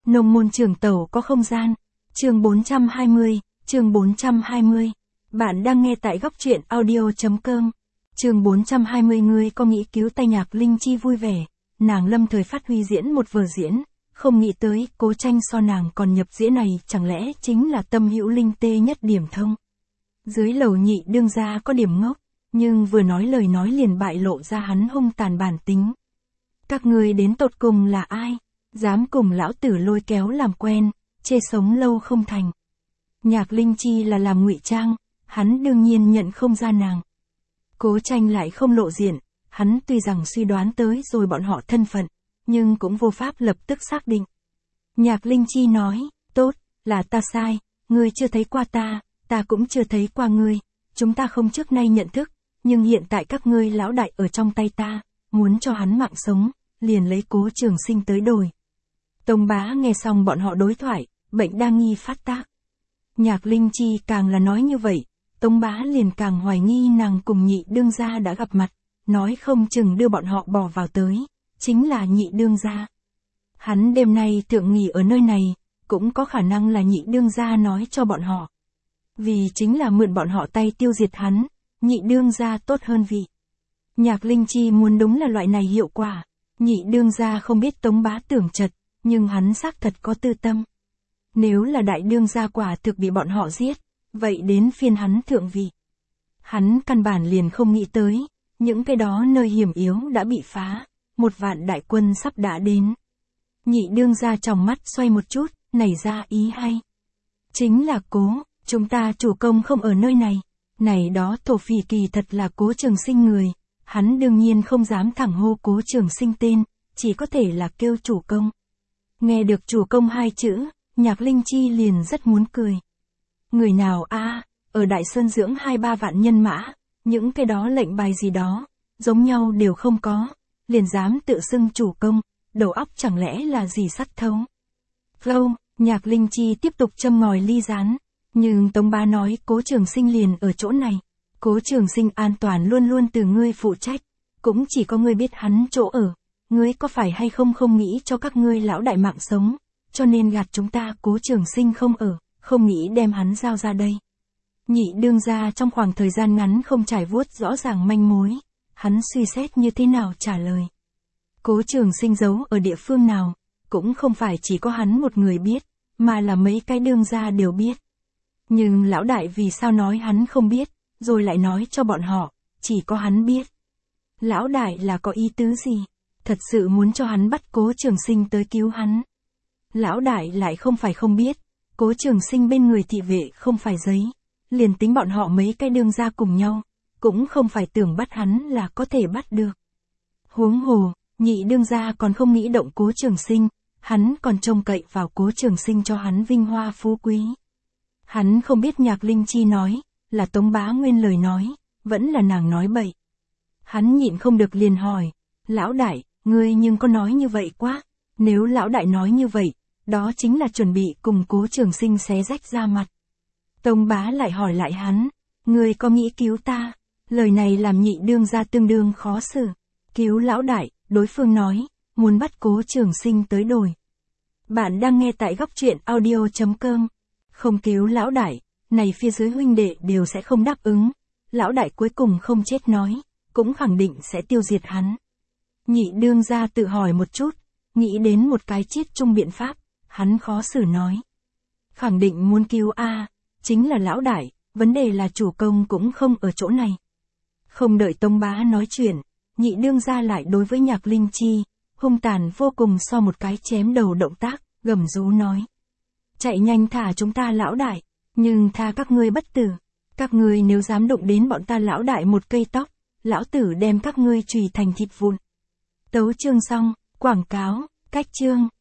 Nông môn trường tẩu có không gian. Chương 420, chương 420. Bạn đang nghe tại góc truyện audio.com. Chương 420. Ngươi có nghĩ cứu tay Nhạc Linh Chi vui vẻ. Nàng lâm thời phát huy diễn một vở diễn, không nghĩ tới Cố Tranh so nàng còn nhập diễn này chẳng lẽ chính là Tâm Hữu Linh tê nhất điểm thông. Dưới lầu Nhị đương gia có điểm ngốc, nhưng vừa nói lời nói liền bại lộ ra hắn hung tàn bản tính. Các ngươi đến tột cùng là ai? Dám cùng lão tử lôi kéo làm quen, chê sống lâu không thành. Nhạc Linh Chi là làm ngụy trang, hắn đương nhiên nhận không ra nàng. Cố Tranh lại không lộ diện, hắn tuy rằng suy đoán tới rồi bọn họ thân phận, nhưng cũng vô pháp lập tức xác định. Nhạc Linh Chi nói, tốt, là ta sai, ngươi chưa thấy qua ta cũng chưa thấy qua ngươi, chúng ta không trước nay nhận thức, nhưng hiện tại các ngươi lão đại ở trong tay ta, muốn cho hắn mạng sống, liền lấy Cố Trường Sinh tới đổi. Tông Bá nghe xong bọn họ đối thoại, bệnh đa nghi phát tác. Nhạc Linh Chi càng là nói như vậy, Tông Bá liền càng hoài nghi nàng cùng Nhị đương gia đã gặp mặt, nói không chừng đưa bọn họ bỏ vào tới, chính là Nhị đương gia. Hắn đêm nay thượng nghỉ ở nơi này, cũng có khả năng là Nhị đương gia nói cho bọn họ. Vì chính là mượn bọn họ tay tiêu diệt hắn, Nhị đương gia tốt hơn vị. Nhạc Linh Chi muốn đúng là loại này hiệu quả, Nhị đương gia không biết Tống Bá tưởng chật, nhưng hắn xác thật có tư tâm. Nếu là đại đương gia quả thực bị bọn họ giết, vậy đến phiên hắn thượng vị. Hắn căn bản liền không nghĩ tới, những cái đó nơi hiểm yếu đã bị phá, một vạn đại quân sắp đã đến. Nhị đương gia trong mắt xoay một chút, nảy ra ý hay. Chính là Cố, chúng ta chủ công không ở nơi này. Này đó thổ phỉ kỳ thật là Cố Trường Sinh người, hắn đương nhiên không dám thẳng hô Cố Trường Sinh tên, chỉ có thể là kêu chủ công. Nghe được chủ công hai chữ, Nhạc Linh Chi liền rất muốn cười. Người nào a, ở Đại Sơn dưỡng 2-3 vạn nhân mã, những cái đó lệnh bài gì đó, giống nhau đều không có, liền dám tự xưng chủ công, đầu óc chẳng lẽ là gì sắt thấu. Không, Nhạc Linh Chi tiếp tục châm ngòi ly rán, nhưng Tống Bá nói Cố Trường Sinh liền ở chỗ này, Cố Trường Sinh an toàn luôn luôn từ ngươi phụ trách, cũng chỉ có ngươi biết hắn chỗ ở, ngươi có phải hay không không nghĩ cho các ngươi lão đại mạng sống, cho nên gạt chúng ta Cố Trường Sinh không ở, không nghĩ đem hắn giao ra đây. Nhị đương gia trong khoảng thời gian ngắn không trải vuốt rõ ràng manh mối, hắn suy xét như thế nào trả lời. Cố Trường Sinh giấu ở địa phương nào, cũng không phải chỉ có hắn một người biết, mà là mấy cái đương gia đều biết. Nhưng lão đại vì sao nói hắn không biết, rồi lại nói cho bọn họ, chỉ có hắn biết. Lão đại là có ý tứ gì? Thật sự muốn cho hắn bắt Cố Trường Sinh tới cứu hắn. Lão đại lại không phải không biết, Cố Trường Sinh bên người thị vệ không phải giấy, liền tính bọn họ mấy cái đương gia cùng nhau, cũng không phải tưởng bắt hắn là có thể bắt được. Huống hồ, Nhị đương gia còn không nghĩ động Cố Trường Sinh, hắn còn trông cậy vào Cố Trường Sinh cho hắn vinh hoa phú quý. Hắn không biết Nhạc Linh Chi nói, là Tống Bá nguyên lời nói, vẫn là nàng nói bậy. Hắn nhịn không được liền hỏi, lão đại, ngươi nhưng có nói như vậy quá, nếu lão đại nói như vậy, đó chính là chuẩn bị cùng Cố Trường Sinh xé rách ra mặt. Tống Bá lại hỏi lại hắn, ngươi có nghĩ cứu ta? Lời này làm Nhị đương gia tương đương khó xử. Cứu lão đại, đối phương nói, muốn bắt Cố Trường Sinh tới đổi. Bạn đang nghe tại góc truyện audio.com. Không cứu lão đại, này phía dưới huynh đệ đều sẽ không đáp ứng. Lão đại cuối cùng không chết nói, cũng khẳng định sẽ tiêu diệt hắn. Nhị đương gia tự hỏi một chút, nghĩ đến một cái chiết chung biện pháp, hắn khó xử nói. Khẳng định muốn cứu chính là lão đại, vấn đề là chủ công cũng không ở chỗ này. Không đợi Tống Bá nói chuyện, Nhị đương gia lại đối với Nhạc Linh Chi, hung tàn vô cùng so một cái chém đầu động tác, gầm rú nói. Chạy nhanh thả chúng ta lão đại, nhưng tha các ngươi bất tử. Các ngươi nếu dám đụng đến bọn ta lão đại một cây tóc, lão tử đem các ngươi chùy thành thịt vụn. Tấu chương xong, quảng cáo, cách chương.